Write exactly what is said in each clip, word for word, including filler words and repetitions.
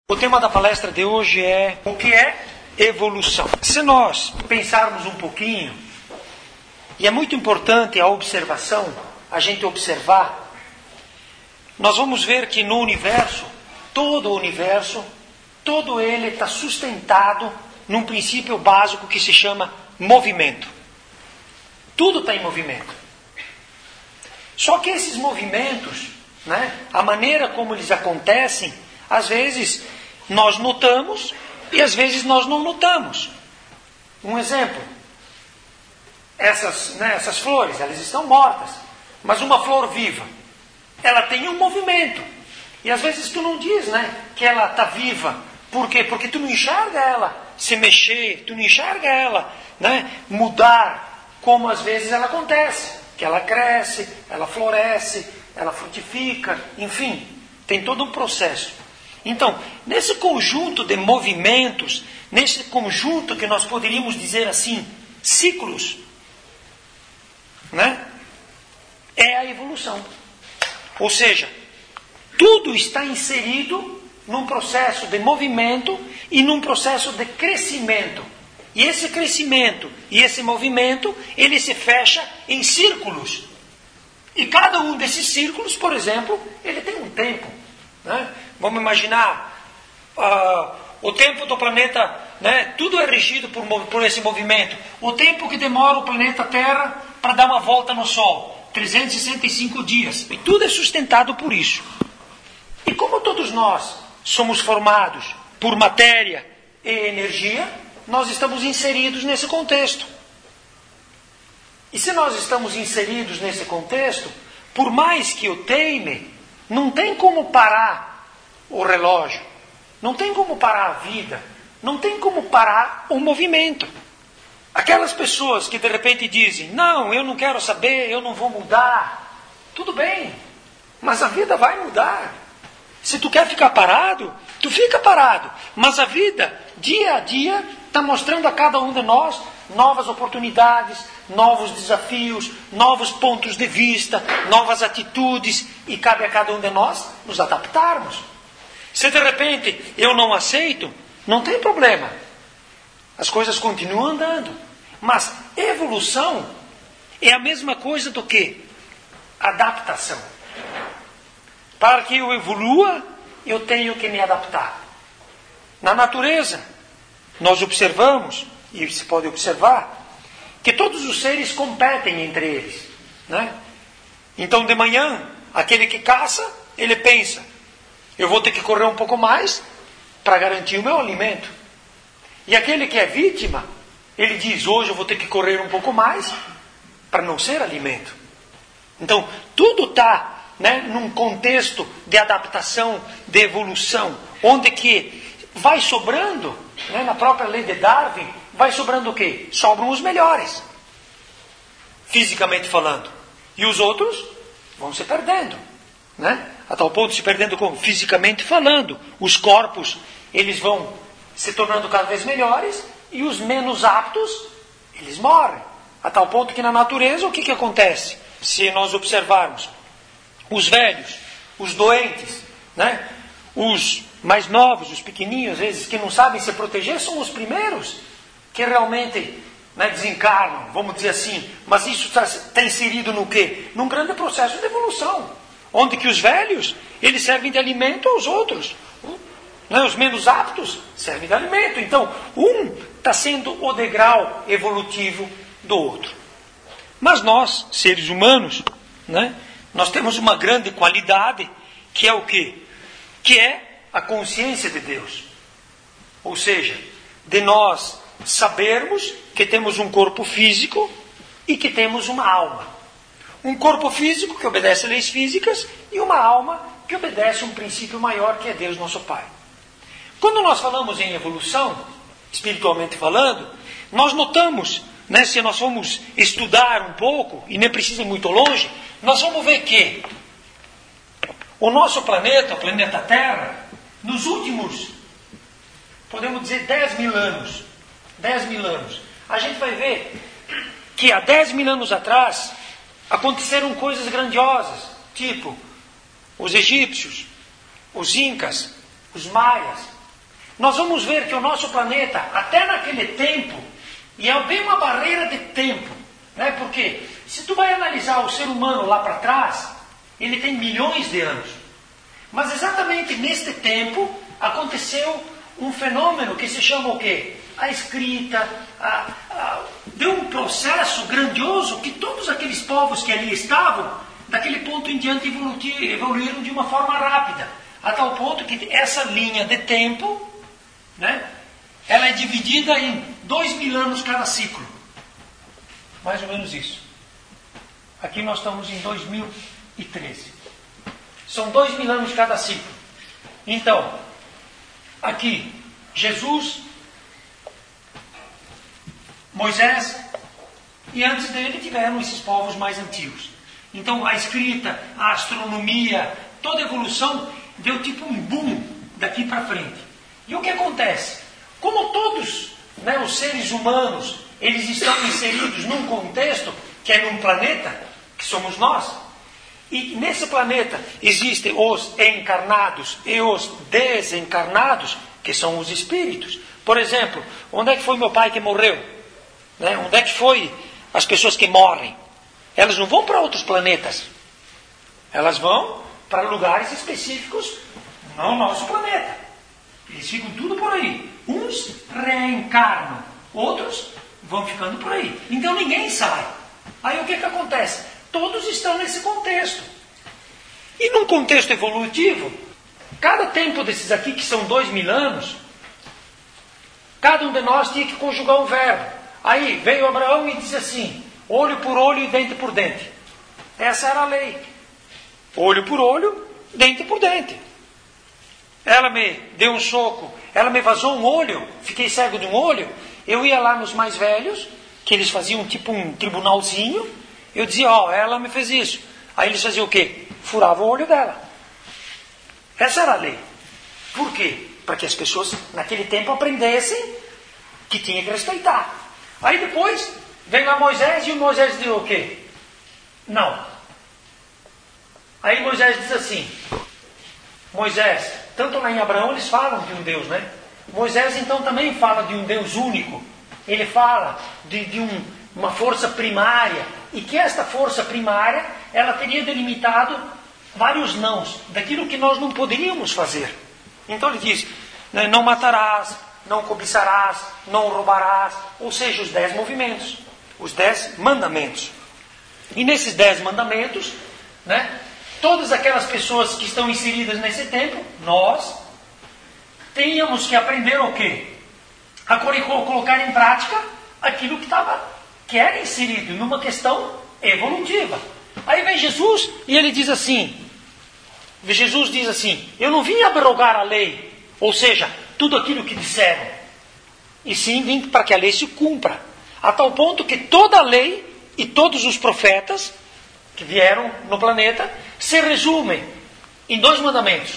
O tema da palestra de hoje é o que é evolução. Se nós pensarmos um pouquinho, e é muito importante a observação, a gente observar, nós vamos ver que no universo, todo o universo, todo ele está sustentado num princípio básico que se chama movimento. Tudo está em movimento. Só que esses movimentos, né, a maneira como eles acontecem, às vezes nós notamos e às vezes nós não notamos. Um exemplo, essas, né, essas flores, elas estão mortas, mas uma flor viva, ela tem um movimento. E às vezes tu não diz, né, que ela está viva. Por quê? Porque tu não enxerga ela se mexer, tu não enxerga ela, né, mudar, como às vezes ela acontece. Que ela cresce, ela floresce, ela frutifica, enfim, tem todo um processo. Então, nesse conjunto de movimentos, nesse conjunto que nós poderíamos dizer assim, ciclos, né, é a evolução. Ou seja, tudo está inserido num processo de movimento e num processo de crescimento. E esse crescimento e esse movimento, ele se fecha em círculos. E cada um desses círculos, por exemplo, ele tem um tempo. Né? Vamos imaginar, uh, o tempo do planeta, né? Tudo é regido por, por esse movimento. O tempo que demora o planeta Terra para dar uma volta no Sol, trezentos e sessenta e cinco dias. E tudo é sustentado por isso. E como todos nós somos formados por matéria e energia, nós estamos inseridos nesse contexto. E se nós estamos inseridos nesse contexto, por mais que eu teime, não tem como parar o relógio, não tem como parar a vida, não tem como parar o movimento. Aquelas pessoas que de repente dizem, não, eu não quero saber, eu não vou mudar, tudo bem, mas a vida vai mudar. Se tu quer ficar parado, tu fica parado, mas a vida, dia a dia, está mostrando a cada um de nós novas oportunidades, novos desafios, novos pontos de vista, novas atitudes, e cabe a cada um de nós nos adaptarmos. Se de repente eu não aceito, não tem problema. As coisas continuam andando. Mas evolução é a mesma coisa do que adaptação. Para que eu evolua, eu tenho que me adaptar. Na natureza, nós observamos, e se pode observar, que todos os seres competem entre eles. Né? Então, de manhã, aquele que caça, ele pensa, eu vou ter que correr um pouco mais para garantir o meu alimento. E aquele que é vítima, ele diz, hoje eu vou ter que correr um pouco mais para não ser alimento. Então, tudo está, né, num contexto de adaptação, de evolução, onde que vai sobrando, né, na própria lei de Darwin, vai sobrando o quê? Sobram os melhores, fisicamente falando. E os outros vão se perdendo, né? A tal ponto se perdendo como? Fisicamente falando. Os corpos, eles vão se tornando cada vez melhores e os menos aptos, eles morrem. A tal ponto que na natureza, o que, que acontece? Se nós observarmos, os velhos, os doentes, né? Os mais novos, os pequenininhos, às vezes, que não sabem se proteger, são os primeiros que realmente, né, desencarnam, vamos dizer assim. Mas isso está tá inserido no quê? Num grande processo de evolução. Onde que os velhos, eles servem de alimento aos outros. Né? Os menos aptos servem de alimento. Então, um está sendo o degrau evolutivo do outro. Mas nós, seres humanos, né, nós temos uma grande qualidade, que é o quê? Que é a consciência de Deus. Ou seja, de nós sabermos que temos um corpo físico e que temos uma alma. Um corpo físico que obedece a leis físicas e uma alma que obedece a um princípio maior que é Deus nosso Pai. Quando nós falamos em evolução, espiritualmente falando, nós notamos, né, se nós formos estudar um pouco, e nem precisa ir muito longe, nós vamos ver que o nosso planeta, o planeta Terra, nos últimos, podemos dizer, dez mil anos, dez mil anos, a gente vai ver que há dez mil anos atrás aconteceram coisas grandiosas, tipo os egípcios, os incas, os maias, nós vamos ver que o nosso planeta, até naquele tempo, e é bem uma barreira de tempo, né? Porque se tu vai analisar o ser humano lá para trás, ele tem milhões de anos. Mas exatamente neste tempo aconteceu um fenômeno que se chama o quê? A escrita, a, a, deu um processo grandioso que todos aqueles povos que ali estavam, daquele ponto em diante evoluíram de uma forma rápida, a tal ponto que essa linha de tempo, né, ela é dividida em dois mil anos cada ciclo. Mais ou menos isso. Aqui nós estamos em dois mil e treze. São dois mil anos cada ciclo. Então, aqui, Jesus, Moisés, e antes dele tiveram esses povos mais antigos. Então, a escrita, a astronomia, toda a evolução deu tipo um boom daqui para frente. E o que acontece? Como todos, né, os seres humanos, eles estão inseridos num contexto que é num planeta, que somos nós, e nesse planeta existem os encarnados e os desencarnados, que são os espíritos. Por exemplo, onde é que foi meu pai que morreu? Né? Onde é que foi as pessoas que morrem? Elas não vão para outros planetas. Elas vão para lugares específicos no nosso planeta. Eles ficam tudo por aí. Uns reencarnam, outros vão ficando por aí. Então ninguém sai. Aí o que, que acontece? Todos estão nesse contexto. E num contexto evolutivo, cada tempo desses aqui, que são dois mil anos, cada um de nós tinha que conjugar um verbo. Aí veio Abraão e disse assim: olho por olho e dente por dente. Essa era a lei. Olho por olho, dente por dente. Ela me deu um soco, ela me vazou um olho, fiquei cego de um olho. Eu ia lá nos mais velhos, que eles faziam tipo um tribunalzinho. Eu dizia, ó, oh, ela me fez isso. Aí eles faziam o quê? Furavam o olho dela. Essa era a lei. Por quê? Para que as pessoas naquele tempo aprendessem que tinha que respeitar. Aí depois vem lá Moisés e o Moisés diz o quê? Não. Aí Moisés diz assim, Moisés, tanto lá em Abraão eles falam de um Deus, né? Moisés então também fala de um Deus único. Ele fala de, de um, uma força primária, e que esta força primária, ela teria delimitado vários nãos, daquilo que nós não poderíamos fazer. Então ele diz, não matarás, não cobiçarás, não roubarás, ou seja, os dez movimentos, os dez mandamentos. E nesses dez mandamentos, né, todas aquelas pessoas que estão inseridas nesse tempo, nós tínhamos que aprender o quê? A colocar em prática aquilo que estava, que era inserido numa questão evolutiva. Aí vem Jesus e ele diz assim, Jesus diz assim, eu não vim abrogar a lei, ou seja, tudo aquilo que disseram, e sim vim para que a lei se cumpra, a tal ponto que toda a lei e todos os profetas que vieram no planeta se resumem em dois mandamentos: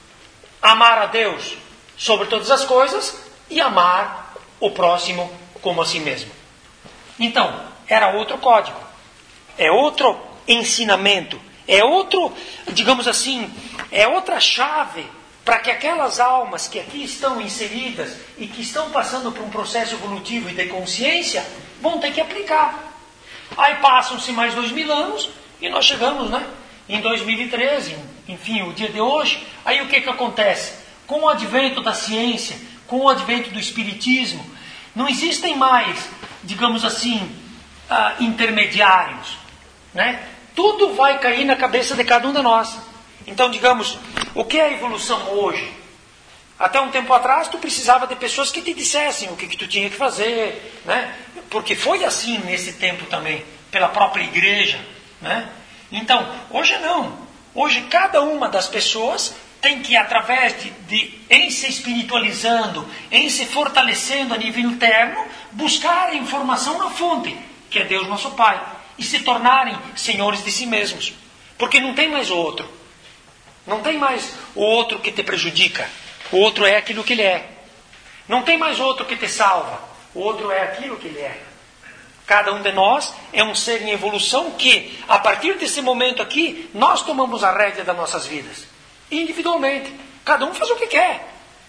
amar a Deus sobre todas as coisas e amar o próximo como a si mesmo. Então, era outro código, é outro ensinamento, é outro, digamos assim, é outra chave para que aquelas almas que aqui estão inseridas e que estão passando por um processo evolutivo e de consciência vão ter que aplicar. Aí passam-se mais dois mil anos e nós chegamos, né, em dois mil e treze, enfim, o dia de hoje. Aí o que, que acontece? Com o advento da ciência, com o advento do espiritismo, não existem mais, digamos assim, uh, intermediários, né? Tudo vai cair na cabeça de cada um de nós. Então, digamos, o que é a evolução hoje? Até um tempo atrás, tu precisava de pessoas que te dissessem o que, que tu tinha que fazer, né? Porque foi assim nesse tempo também, pela própria igreja, né? Então, hoje não. Hoje, cada uma das pessoas tem que, através de, de, em se espiritualizando, em se fortalecendo a nível interno, buscar a informação na fonte, que é Deus nosso Pai, e se tornarem senhores de si mesmos. Porque não tem mais o outro. Não tem mais o outro que te prejudica. O outro é aquilo que ele é. Não tem mais outro que te salva. O outro é aquilo que ele é. Cada um de nós é um ser em evolução que, a partir desse momento aqui, nós tomamos a rédea das nossas vidas. Individualmente. Cada um faz o que quer.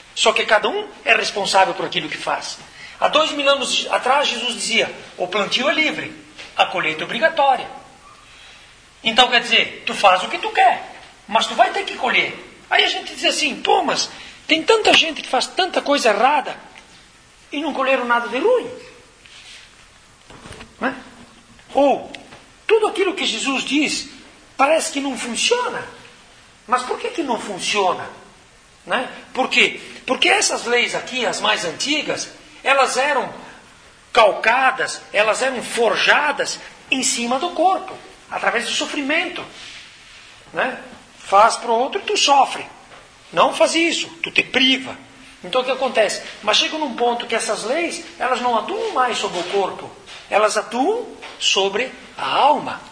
Só que cada um é responsável por aquilo que faz. Há dois mil anos atrás, Jesus dizia, o plantio é livre, a colheita é obrigatória. Então quer dizer, tu faz o que tu quer, mas tu vai ter que colher. Aí a gente diz assim, pô, mas tem tanta gente que faz tanta coisa errada e não colheram nada de ruim. Não é? Ou, tudo aquilo que Jesus diz parece que não funciona. Mas por que que não funciona? Não é? Por quê? Porque essas leis aqui, as mais antigas, elas eram calcadas, elas eram forjadas em cima do corpo, através do sofrimento. Né? Faz para o outro e tu sofre. Não faz isso, tu te priva. Então o que acontece? Mas chega num ponto que essas leis, elas não atuam mais sobre o corpo, elas atuam sobre a alma.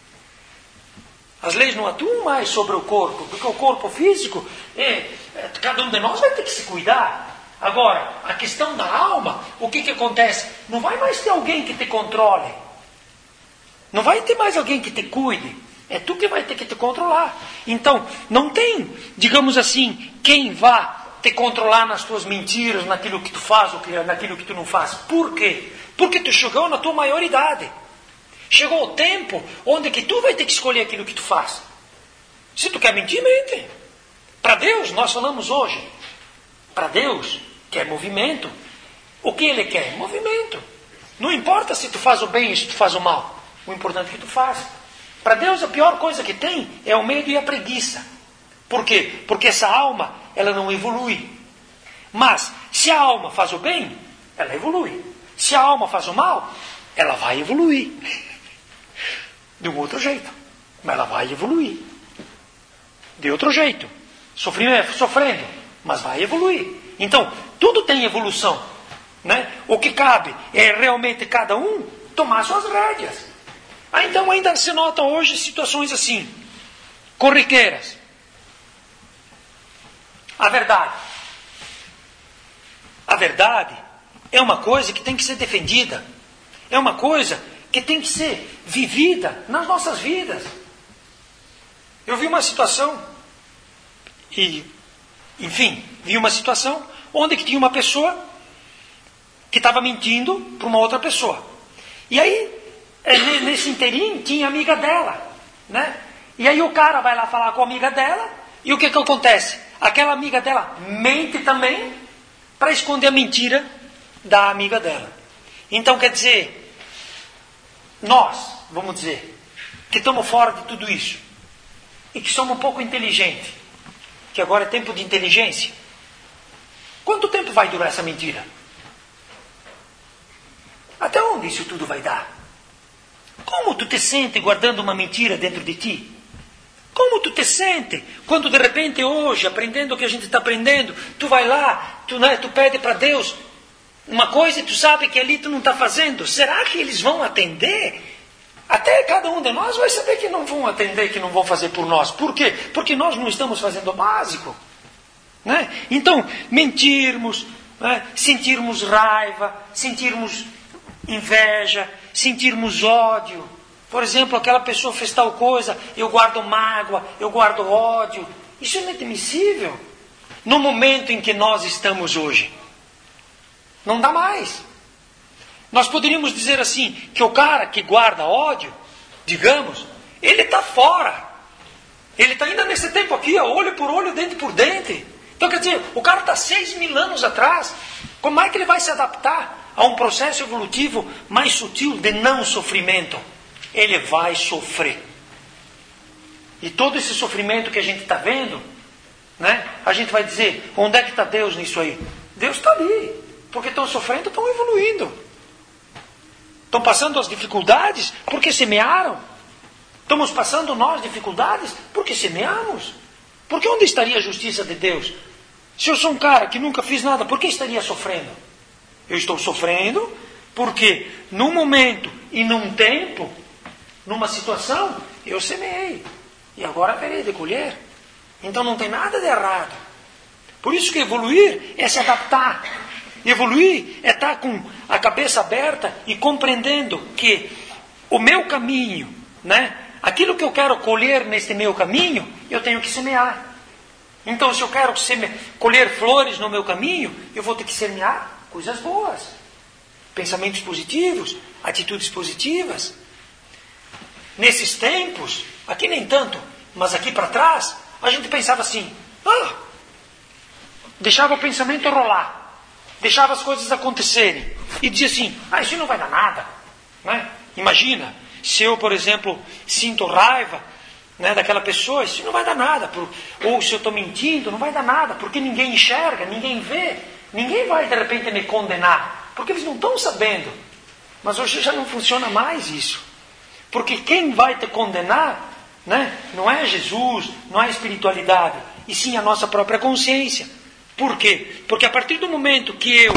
As leis não atuam mais sobre o corpo, porque o corpo físico, é, é, cada um de nós vai ter que se cuidar. Agora, a questão da alma, o que que acontece? Não vai mais ter alguém que te controle. Não vai ter mais alguém que te cuide. É tu que vai ter que te controlar. Então, não tem, digamos assim, quem vá te controlar nas tuas mentiras, naquilo que tu faz ou naquilo que tu não faz. Por quê? Porque tu chegou na tua maioridade. Chegou o tempo onde que tu vai ter que escolher aquilo que tu faz. Se tu quer mentir, mente. Para Deus, nós falamos hoje. Para Deus, quer movimento. O que Ele quer? Movimento. Não importa se tu faz o bem ou se tu faz o mal. O importante é que tu faz. Para Deus, a pior coisa que tem é o medo e a preguiça. Por quê? Porque essa alma, ela não evolui. Mas, se a alma faz o bem, ela evolui. Se a alma faz o mal, ela vai evoluir. De um outro jeito. Mas ela vai evoluir. De outro jeito. Sofrendo, sofrendo, mas vai evoluir. Então, tudo tem evolução. Né? O que cabe é realmente cada um tomar suas rédeas. Ah, então ainda se nota hoje situações assim, corriqueiras. A verdade. A verdade é uma coisa que tem que ser defendida. É uma coisa que tem que ser vivida nas nossas vidas. Eu vi uma situação, e, enfim, vi uma situação onde que tinha uma pessoa que estava mentindo para uma outra pessoa. E aí, nesse inteirinho, tinha a amiga dela, né? E aí o cara vai lá falar com a amiga dela, e o que que acontece? Aquela amiga dela mente também para esconder a mentira da amiga dela. Então, quer dizer, nós, vamos dizer, que estamos fora de tudo isso, e que somos um pouco inteligentes, que agora é tempo de inteligência, quanto tempo vai durar essa mentira? Até onde isso tudo vai dar? Como tu te sente guardando uma mentira dentro de ti? Como tu te sente quando de repente hoje, aprendendo o que a gente está aprendendo, tu vai lá, tu, né, tu pede para Deus uma coisa e tu sabe que ali tu não está fazendo? Será que eles vão atender? Até cada um de nós vai saber que não vão atender, que não vão fazer por nós. Por quê? Porque nós não estamos fazendo o básico. Né? Então, mentirmos, né, sentirmos raiva, sentirmos inveja, sentirmos ódio. Por exemplo, aquela pessoa fez tal coisa, eu guardo mágoa, eu guardo ódio. Isso é inadmissível no momento em que nós estamos hoje. Não dá mais. Nós poderíamos dizer assim, que o cara que guarda ódio, digamos, ele está fora. Ele está ainda nesse tempo aqui, ó, olho por olho, dente por dente. Então quer dizer, o cara está seis mil anos atrás. Como é que ele vai se adaptar a um processo evolutivo mais sutil de não sofrimento? Ele vai sofrer. E todo esse sofrimento que a gente está vendo, né, a gente vai dizer, onde é que está Deus nisso aí? Deus está ali. Porque estão sofrendo, estão evoluindo. Estão passando as dificuldades porque semearam. Estamos passando nós dificuldades porque semeamos. Porque onde estaria a justiça de Deus? Se eu sou um cara que nunca fiz nada, por que estaria sofrendo? Eu estou sofrendo porque num momento e num tempo, numa situação, eu semeei. E agora terei de colher. Então não tem nada de errado. Por isso que evoluir é se adaptar. Evoluir é estar com a cabeça aberta e compreendendo que o meu caminho, né, aquilo que eu quero colher neste meu caminho, eu tenho que semear. Então, se eu quero seme- colher flores no meu caminho, eu vou ter que semear coisas boas. Pensamentos positivos, atitudes positivas. Nesses tempos, aqui nem tanto, mas aqui para trás, a gente pensava assim, ah, deixava o pensamento rolar, deixava as coisas acontecerem, e dizia assim, ah, isso não vai dar nada. Né? Imagina, se eu, por exemplo, sinto raiva, né, daquela pessoa, isso não vai dar nada. Por, ou se eu estou mentindo, não vai dar nada, porque ninguém enxerga, ninguém vê, ninguém vai de repente me condenar, porque eles não estão sabendo. Mas hoje já não funciona mais isso. Porque quem vai te condenar, né, não é Jesus, não é a espiritualidade, e sim a nossa própria consciência. Por quê? Porque a partir do momento que eu...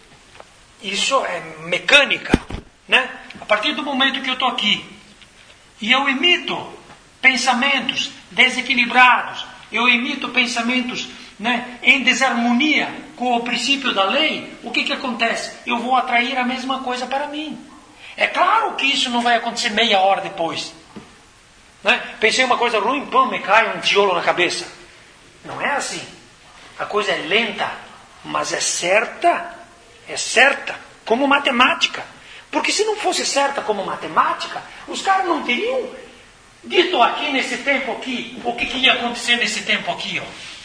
Isso é mecânica, né? A partir do momento que eu estou aqui e eu emito pensamentos desequilibrados, eu emito pensamentos, né, em desarmonia com o princípio da lei, o que que acontece? Eu vou atrair a mesma coisa para mim. É claro que isso não vai acontecer meia hora depois. Né? Pensei uma coisa ruim, pum, me cai um tijolo na cabeça. Não é assim. A coisa é lenta, mas é certa. É certa, como matemática. Porque se não fosse certa como matemática, os caras não teriam dito aqui nesse tempo aqui, o que, que ia acontecer nesse tempo aqui, ó.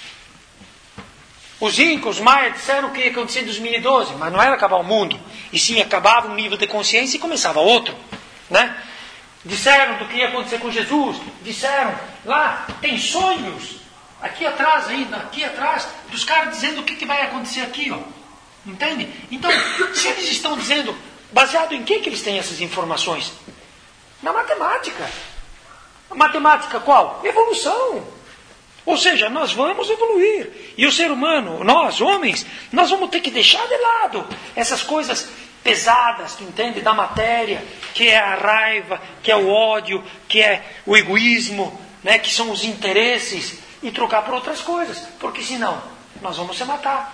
Os incas, os maias disseram o que ia acontecer em dois mil e doze, mas não era acabar o mundo, e sim acabava um nível de consciência e começava outro, né? Disseram do que ia acontecer com Jesus, disseram, lá tem sonhos, aqui atrás ainda, aqui atrás, dos caras dizendo o que, que vai acontecer aqui, ó. Entende? Então, se eles estão dizendo, baseado em que, que eles têm essas informações? Na matemática. A matemática qual? Evolução. Ou seja, nós vamos evoluir. E o ser humano, nós, homens, nós vamos ter que deixar de lado essas coisas pesadas, tu entende? Da matéria, que é a raiva, que é o ódio, que é o egoísmo, né? Que são os interesses, e trocar por outras coisas. Porque senão, nós vamos se matar.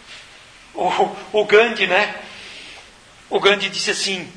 O, o Gandhi, né? O Gandhi disse assim,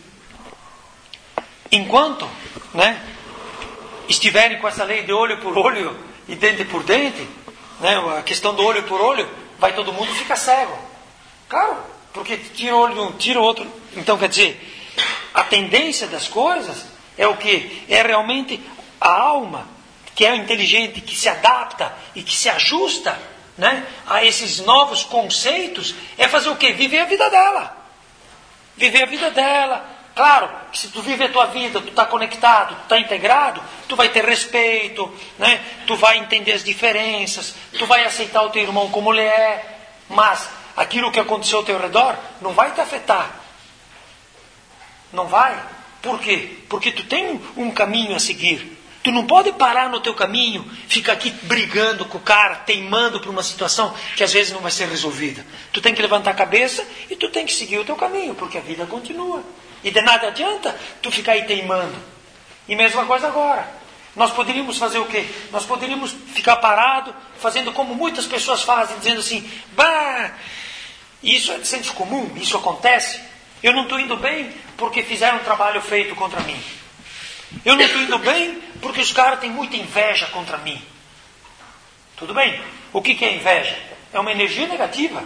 enquanto, né, estiverem com essa lei de olho por olho e dente por dente, né, a questão do olho por olho, vai todo mundo ficar cego. Claro, porque tira o olho de um, tira o outro. Então, quer dizer, a tendência das coisas é o quê? É realmente a alma, que é inteligente, que se adapta e que se ajusta, né, a esses novos conceitos, é fazer o quê? Viver a vida dela. Viver a vida dela. Claro, que se tu vive a tua vida, tu está conectado, tu está integrado, tu vai ter respeito, né? Tu vai entender as diferenças, tu vai aceitar o teu irmão como ele é, mas aquilo que aconteceu ao teu redor não vai te afetar. Não vai. Por quê? Porque tu tem um caminho a seguir. Tu não pode parar no teu caminho, ficar aqui brigando com o cara, teimando por uma situação que às vezes não vai ser resolvida. Tu tem que levantar a cabeça e tu tem que seguir o teu caminho, porque a vida continua. E de nada adianta tu ficar aí teimando. E mesma coisa agora. Nós poderíamos fazer o quê? Nós poderíamos ficar parado, fazendo como muitas pessoas fazem, dizendo assim, bah, isso é de senso comum, isso acontece. Eu não estou indo bem porque fizeram um trabalho feito contra mim. Eu não estou indo bem porque os caras têm muita inveja contra mim. Tudo bem. O que, que é inveja? É uma energia negativa.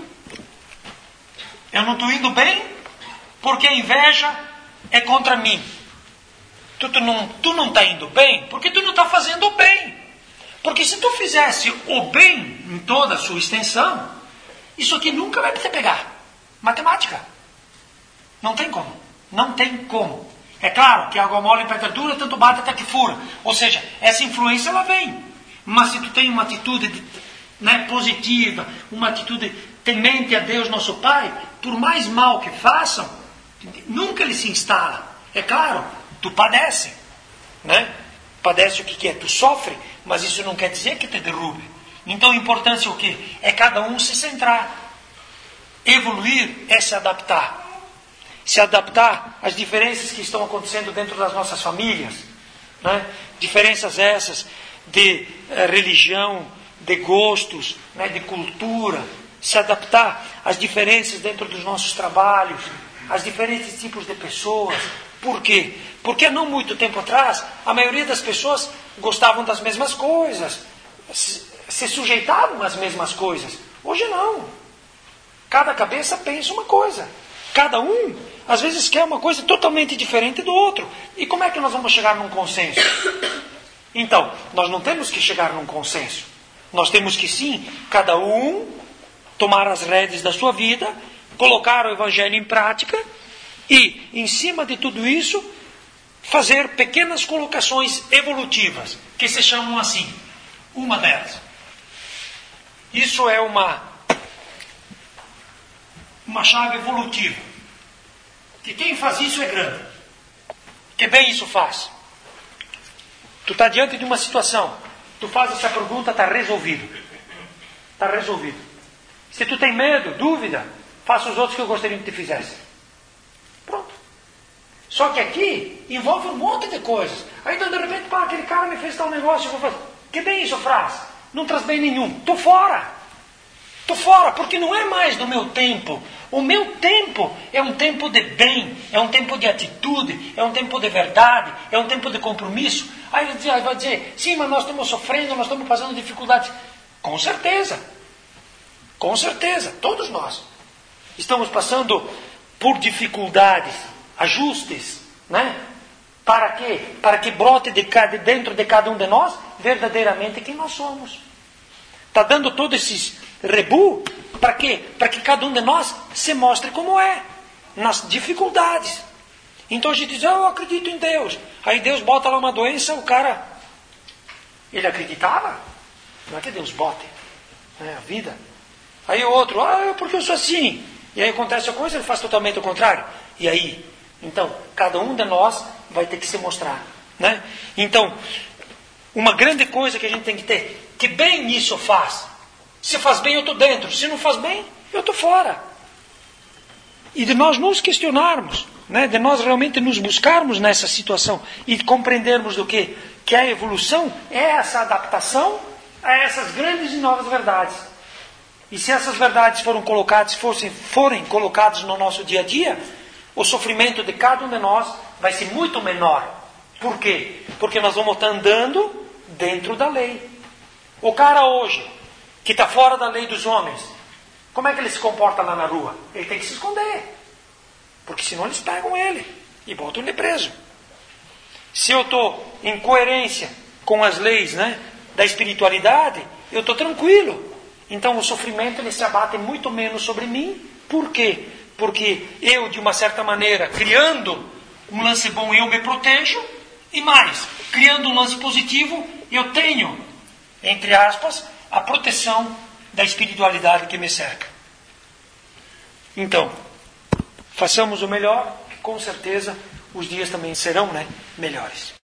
Eu não estou indo bem porque a inveja é contra mim. Tu, tu não tu não está indo bem porque tu não está fazendo o bem. Porque se tu fizesse o bem em toda a sua extensão, isso aqui nunca vai te pegar. Matemática. Não tem como. Não tem como. É claro que água mole em pedra dura, tanto bate até que fura. Ou seja, essa influência ela vem. Mas se tu tem uma atitude, né, positiva, uma atitude temente a Deus nosso Pai, por mais mal que façam, nunca ele se instala. É claro, tu padece. Né? Padece o que, que é? Tu sofre, mas isso não quer dizer que te derrube. Então a importância é o quê? É cada um se centrar. Evoluir é se adaptar. Se adaptar às diferenças que estão acontecendo dentro das nossas famílias, né? Diferenças essas de eh, religião, de gostos, né? De cultura, se adaptar às diferenças dentro dos nossos trabalhos, às diferentes tipos de pessoas. Por quê? Porque há não muito tempo atrás, a maioria das pessoas gostavam das mesmas coisas, se sujeitavam às mesmas coisas. Hoje não. Cada cabeça pensa uma coisa. Cada um, às vezes, quer uma coisa totalmente diferente do outro. E como é que nós vamos chegar num consenso? Então, nós não temos que chegar num consenso. Nós temos que, sim, cada um tomar as rédeas da sua vida, colocar o Evangelho em prática e, em cima de tudo isso, fazer pequenas colocações evolutivas, que se chamam assim. Uma delas. Isso é uma, uma chave evolutiva. Que quem faz isso é grande. Que bem isso faz. Tu está diante de uma situação. Tu faz essa pergunta, está resolvido. Está resolvido. Se tu tem medo, dúvida, faça os outros que eu gostaria que te fizesse. Pronto. Só que aqui envolve um monte de coisas. Aí então, de repente, pá, aquele cara me fez tal negócio, eu vou fazer. Que bem isso faz? Não traz bem nenhum. Tô fora. Tô fora, porque não é mais do meu tempo. O meu tempo é um tempo de bem, é um tempo de atitude, é um tempo de verdade, é um tempo de compromisso. Aí vai dizer, vai dizer sim, mas nós estamos sofrendo, nós estamos passando dificuldades. Com certeza. Com certeza, todos nós. Estamos passando por dificuldades, ajustes, né? Para quê? Para que brote de cada, dentro de cada um de nós verdadeiramente quem nós somos. Está dando todos esses rebu, para quê? Para que cada um de nós se mostre como é, nas dificuldades. Então a gente diz, ah, eu acredito em Deus. Aí Deus bota lá uma doença, o cara, ele acreditava? Não é que Deus bote, é a vida. Aí o outro, ah, porque eu sou assim. E aí acontece a coisa, ele faz totalmente o contrário. E aí? Então, cada um de nós vai ter que se mostrar, né? Então, uma grande coisa que a gente tem que ter, que bem isso faz. Se faz bem, eu estou dentro. Se não faz bem, eu estou fora. E de nós nos questionarmos, né? De nós realmente nos buscarmos nessa situação e compreendermos do que? Que a evolução é essa adaptação a essas grandes e novas verdades. E se essas verdades foram colocadas, fossem, forem colocadas no nosso dia a dia, o sofrimento de cada um de nós vai ser muito menor. Por quê? Porque nós vamos estar andando dentro da lei. O cara hoje, que está fora da lei dos homens, como é que ele se comporta lá na rua? Ele tem que se esconder. Porque senão eles pegam ele e botam ele preso. Se eu estou em coerência com as leis, né, da espiritualidade, eu estou tranquilo. Então o sofrimento ele se abate muito menos sobre mim. Por quê? Porque eu, de uma certa maneira, criando um lance bom, eu me protejo. E mais, criando um lance positivo, eu tenho, entre aspas, a proteção da espiritualidade que me cerca. Então, façamos o melhor, com certeza os dias também serão, né, melhores.